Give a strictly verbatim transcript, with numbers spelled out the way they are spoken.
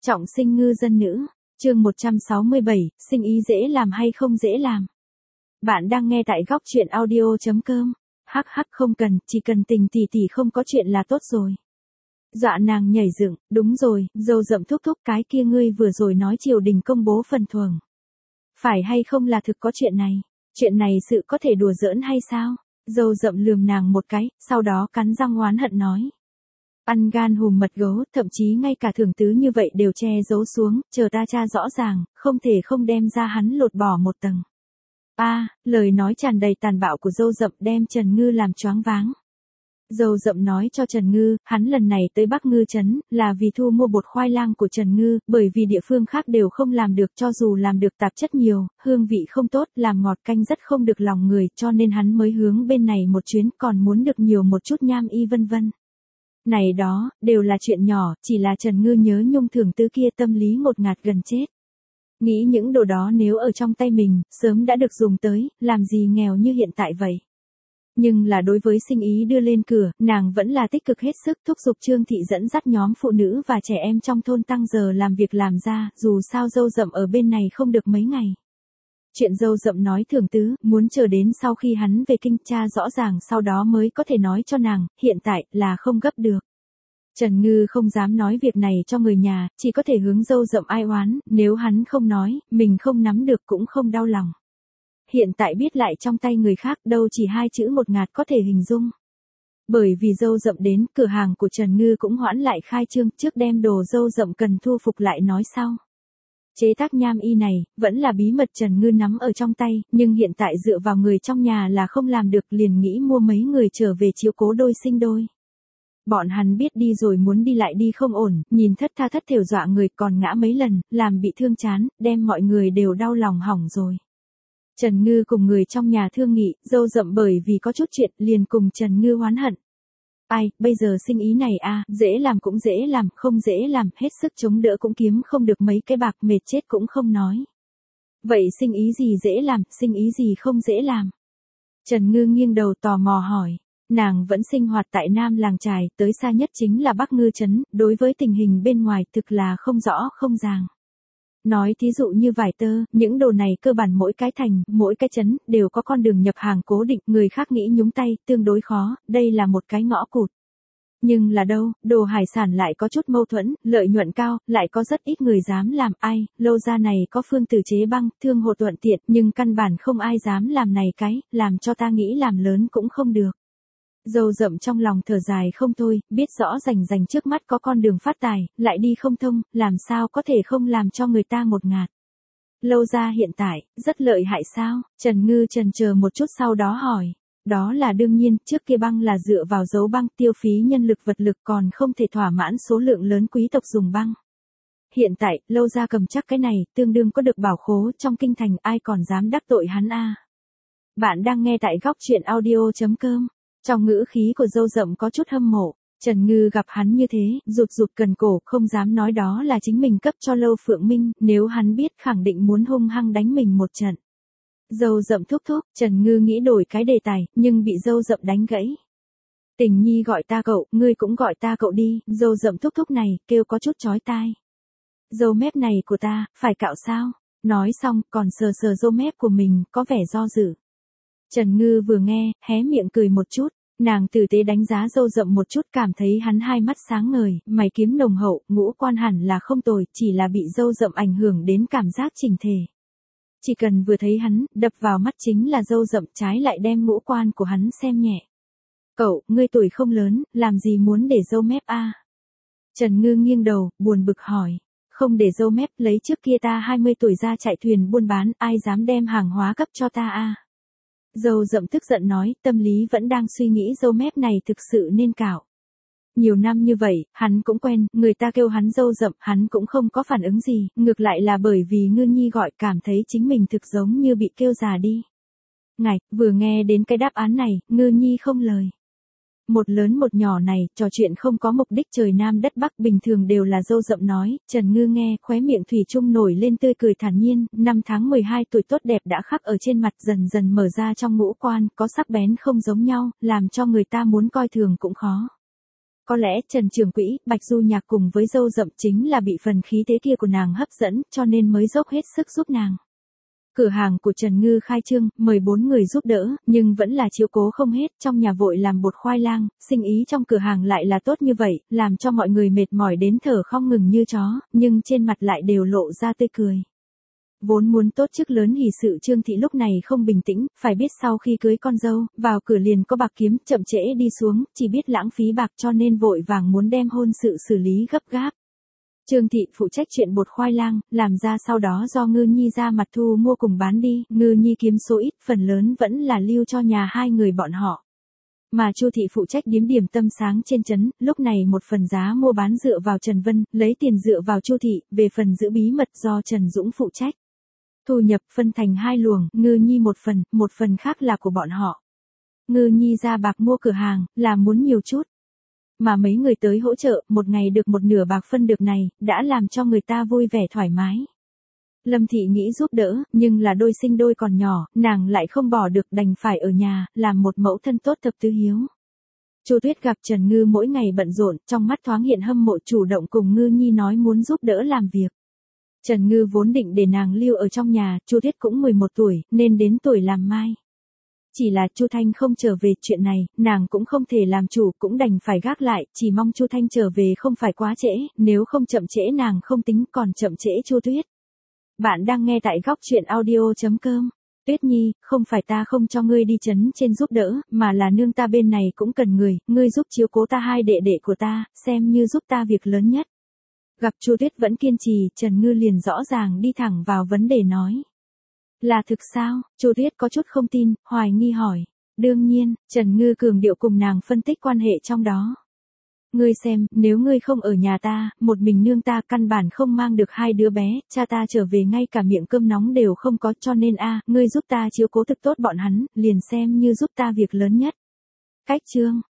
Trọng sinh ngư dân nữ, chương một trăm sáu mươi bảy, sinh ý dễ làm hay không dễ làm. Bạn đang nghe tại góc chuyện audio chấm com. Hắc hắc không cần, chỉ cần tình tỷ tỷ không có chuyện là tốt rồi. Dọa nàng nhảy dựng, đúng rồi, dâu rậm thúc thúc cái kia ngươi vừa rồi nói triều đình công bố phần thưởng. Phải hay không là thực có chuyện này, chuyện này sự có thể đùa giỡn hay sao? Dâu rậm lườm nàng một cái, sau đó cắn răng oán hận nói. Ăn gan hùm mật gấu, thậm chí ngay cả thưởng tứ như vậy đều che giấu xuống, chờ ta tra rõ ràng, không thể không đem ra hắn lột bỏ một tầng. A, à, lời nói tràn đầy tàn bạo của dâu rậm đem Trần Ngư làm choáng váng. Dâu rậm nói cho Trần Ngư, hắn lần này tới Bắc Ngư Trấn, là vì thu mua bột khoai lang của Trần Ngư, bởi vì địa phương khác đều không làm được, cho dù làm được tạp chất nhiều, hương vị không tốt, làm ngọt canh rất không được lòng người, cho nên hắn mới hướng bên này một chuyến, còn muốn được nhiều một chút nham y vân vân. Này đó, đều là chuyện nhỏ, chỉ là Trần Ngư nhớ nhung thưởng tứ kia tâm lý ngột ngạt gần chết. Nghĩ những đồ đó nếu ở trong tay mình, sớm đã được dùng tới, làm gì nghèo như hiện tại vậy. Nhưng là đối với sinh ý đưa lên cửa, nàng vẫn là tích cực hết sức thúc giục Trương Thị dẫn dắt nhóm phụ nữ và trẻ em trong thôn tăng giờ làm việc làm ra, dù sao dâu rậm ở bên này không được mấy ngày. Chuyện dâu rậm nói thưởng tứ, muốn chờ đến sau khi hắn về kinh tra rõ ràng sau đó mới có thể nói cho nàng, hiện tại là không gấp được. Trần Ngư không dám nói việc này cho người nhà, chỉ có thể hướng dâu rậm ai oán, nếu hắn không nói, mình không nắm được cũng không đau lòng. Hiện tại biết lại trong tay người khác đâu chỉ hai chữ một ngạt có thể hình dung. Bởi vì dâu rậm đến, cửa hàng của Trần Ngư cũng hoãn lại khai trương, trước đem đồ dâu rậm cần thu phục lại nói sau. Chế tác nham y này, vẫn là bí mật Trần Ngư nắm ở trong tay, nhưng hiện tại dựa vào người trong nhà là không làm được, liền nghĩ mua mấy người trở về chiếu cố đôi sinh đôi. Bọn hắn biết đi rồi muốn đi lại đi không ổn, nhìn thất tha thất thểu dọa người còn ngã mấy lần, làm bị thương chán, đem mọi người đều đau lòng hỏng rồi. Trần Ngư cùng người trong nhà thương nghị, dâu rậm bởi vì có chút chuyện liền cùng Trần Ngư oán hận. Ai, bây giờ sinh ý này a, à, dễ làm cũng dễ làm, không dễ làm, hết sức chống đỡ cũng kiếm không được mấy cái bạc, mệt chết cũng không nói. Vậy sinh ý gì dễ làm, sinh ý gì không dễ làm? Trần Ngư nghiêng đầu tò mò hỏi. Nàng vẫn sinh hoạt tại Nam Làng Trài, tới xa nhất chính là Bắc Ngư Trấn, đối với tình hình bên ngoài thực là không rõ không ràng. Nói thí dụ như vải tơ, những đồ này cơ bản mỗi cái thành, mỗi cái trấn, đều có con đường nhập hàng cố định, người khác nghĩ nhúng tay, tương đối khó, đây là một cái ngõ cụt. Nhưng là đâu, đồ hải sản lại có chút mâu thuẫn, lợi nhuận cao, lại có rất ít người dám làm, ai, lâu ra này có phương tử chế băng, thương hộ thuận tiện, nhưng căn bản không ai dám làm này cái, làm cho ta nghĩ làm lớn cũng không được. Dâu rậm trong lòng thở dài không thôi, biết rõ rành rành trước mắt có con đường phát tài, lại đi không thông, làm sao có thể không làm cho người ta ngột ngạt. Lâu ra hiện tại, rất lợi hại sao? Trần Ngư chần chờ một chút sau đó hỏi. Đó là đương nhiên, trước kia băng là dựa vào dấu băng tiêu phí nhân lực vật lực còn không thể thỏa mãn số lượng lớn quý tộc dùng băng. Hiện tại, lâu ra cầm chắc cái này, tương đương có được bảo khố trong kinh thành, ai còn dám đắc tội hắn a? À? Bạn đang nghe tại góc chuyện audio chấm com. Trong ngữ khí của dâu rậm có chút hâm mộ, Trần Ngư gặp hắn như thế, rụt rụt cần cổ, không dám nói đó là chính mình cấp cho Lâu Phượng Minh, nếu hắn biết khẳng định muốn hung hăng đánh mình một trận. Dâu rậm thúc thúc, Trần Ngư nghĩ đổi cái đề tài, nhưng bị dâu rậm đánh gãy. Tình nhi gọi ta cậu, ngươi cũng gọi ta cậu đi, dâu rậm thúc thúc này, kêu có chút chói tai. Dâu mép này của ta, phải cạo sao? Nói xong, còn sờ sờ dâu mép của mình, có vẻ do dự. Trần Ngư vừa nghe, hé miệng cười một chút, nàng tử tế đánh giá dâu rậm một chút cảm thấy hắn hai mắt sáng ngời, mày kiếm nồng hậu, ngũ quan hẳn là không tồi, chỉ là bị dâu rậm ảnh hưởng đến cảm giác chỉnh thể. Chỉ cần vừa thấy hắn, đập vào mắt chính là dâu rậm trái lại đem ngũ quan của hắn xem nhẹ. Cậu, ngươi tuổi không lớn, làm gì muốn để dâu mép a? À? Trần Ngư nghiêng đầu, buồn bực hỏi. Không để dâu mép, lấy trước kia ta hai mươi tuổi ra chạy thuyền buôn bán, ai dám đem hàng hóa cấp cho ta a? À? Dâu rậm tức giận nói, tâm lý vẫn đang suy nghĩ dâu mép này thực sự nên cạo. Nhiều năm như vậy, hắn cũng quen, người ta kêu hắn dâu rậm, hắn cũng không có phản ứng gì, ngược lại là bởi vì Ngư Nhi gọi cảm thấy chính mình thực giống như bị kêu già đi. Ngạch, vừa nghe đến cái đáp án này, Ngư Nhi không lời. Một lớn một nhỏ này, trò chuyện không có mục đích trời Nam đất Bắc bình thường đều là dâu rậm nói, Trần Ngư nghe, khóe miệng thủy chung nổi lên tươi cười thản nhiên, năm tháng mười hai tuổi tốt đẹp đã khắc ở trên mặt dần dần mở ra trong ngũ quan, có sắc bén không giống nhau, làm cho người ta muốn coi thường cũng khó. Có lẽ Trần Trường Quỹ, Bạch Du Nhạc cùng với Dâu Rậm chính là bị phần khí thế kia của nàng hấp dẫn, cho nên mới dốc hết sức giúp nàng. Cửa hàng của Trần Ngư khai trương, mời bốn người giúp đỡ, nhưng vẫn là chiếu cố không hết, trong nhà vội làm bột khoai lang, sinh ý trong cửa hàng lại là tốt như vậy, làm cho mọi người mệt mỏi đến thở không ngừng như chó, nhưng trên mặt lại đều lộ ra tươi cười. Vốn muốn tốt chức lớn hỷ sự Trương Thị lúc này không bình tĩnh, phải biết sau khi cưới con dâu, vào cửa liền có bạc kiếm, chậm trễ đi xuống, chỉ biết lãng phí bạc cho nên vội vàng muốn đem hôn sự xử lý gấp gáp. Trương Thị phụ trách chuyện bột khoai lang, làm ra sau đó do Ngư Nhi ra mặt thu mua cùng bán đi, Ngư Nhi kiếm số ít, phần lớn vẫn là lưu cho nhà hai người bọn họ. Mà Chu Thị phụ trách điếm điểm tâm sáng trên trấn, lúc này một phần giá mua bán dựa vào Trần Vân, lấy tiền dựa vào Chu Thị, về phần giữ bí mật do Trần Dũng phụ trách. Thu nhập phân thành hai luồng, Ngư Nhi một phần, một phần khác là của bọn họ. Ngư Nhi ra bạc mua cửa hàng, là muốn nhiều chút. Mà mấy người tới hỗ trợ, một ngày được một nửa bạc phân được này, đã làm cho người ta vui vẻ thoải mái. Lâm Thị nghĩ giúp đỡ, nhưng là đôi sinh đôi còn nhỏ, nàng lại không bỏ được đành phải ở nhà, làm một mẫu thân tốt tập tứ hiếu. Chu Tuyết gặp Trần Ngư mỗi ngày bận rộn, trong mắt thoáng hiện hâm mộ, chủ động cùng Ngư Nhi nói muốn giúp đỡ làm việc. Trần Ngư vốn định để nàng lưu ở trong nhà, Chu Tuyết cũng mười một tuổi, nên đến tuổi làm mai. Chỉ là Chu Thanh không trở về, chuyện này, nàng cũng không thể làm chủ, cũng đành phải gác lại, chỉ mong Chu Thanh trở về không phải quá trễ, nếu không chậm trễ nàng không tính, còn chậm trễ Chu Tuyết. Bạn đang nghe tại góc truyện audio chấm com. Tuyết Nhi, không phải ta không cho ngươi đi chấn trên giúp đỡ, mà là nương ta bên này cũng cần người, ngươi giúp chiếu cố ta hai đệ đệ của ta, xem như giúp ta việc lớn nhất. Gặp Chu Tuyết vẫn kiên trì, Trần Ngư liền rõ ràng đi thẳng vào vấn đề nói. Là thực sao? Chu Tuyết có chút không tin, hoài nghi hỏi. Đương nhiên, Trần Ngư cường điệu cùng nàng phân tích quan hệ trong đó. Ngươi xem, nếu ngươi không ở nhà ta, một mình nương ta căn bản không mang được hai đứa bé, cha ta trở về ngay cả miệng cơm nóng đều không có, cho nên a, ngươi giúp ta chiếu cố thực tốt bọn hắn, liền xem như giúp ta việc lớn nhất. Cách chương,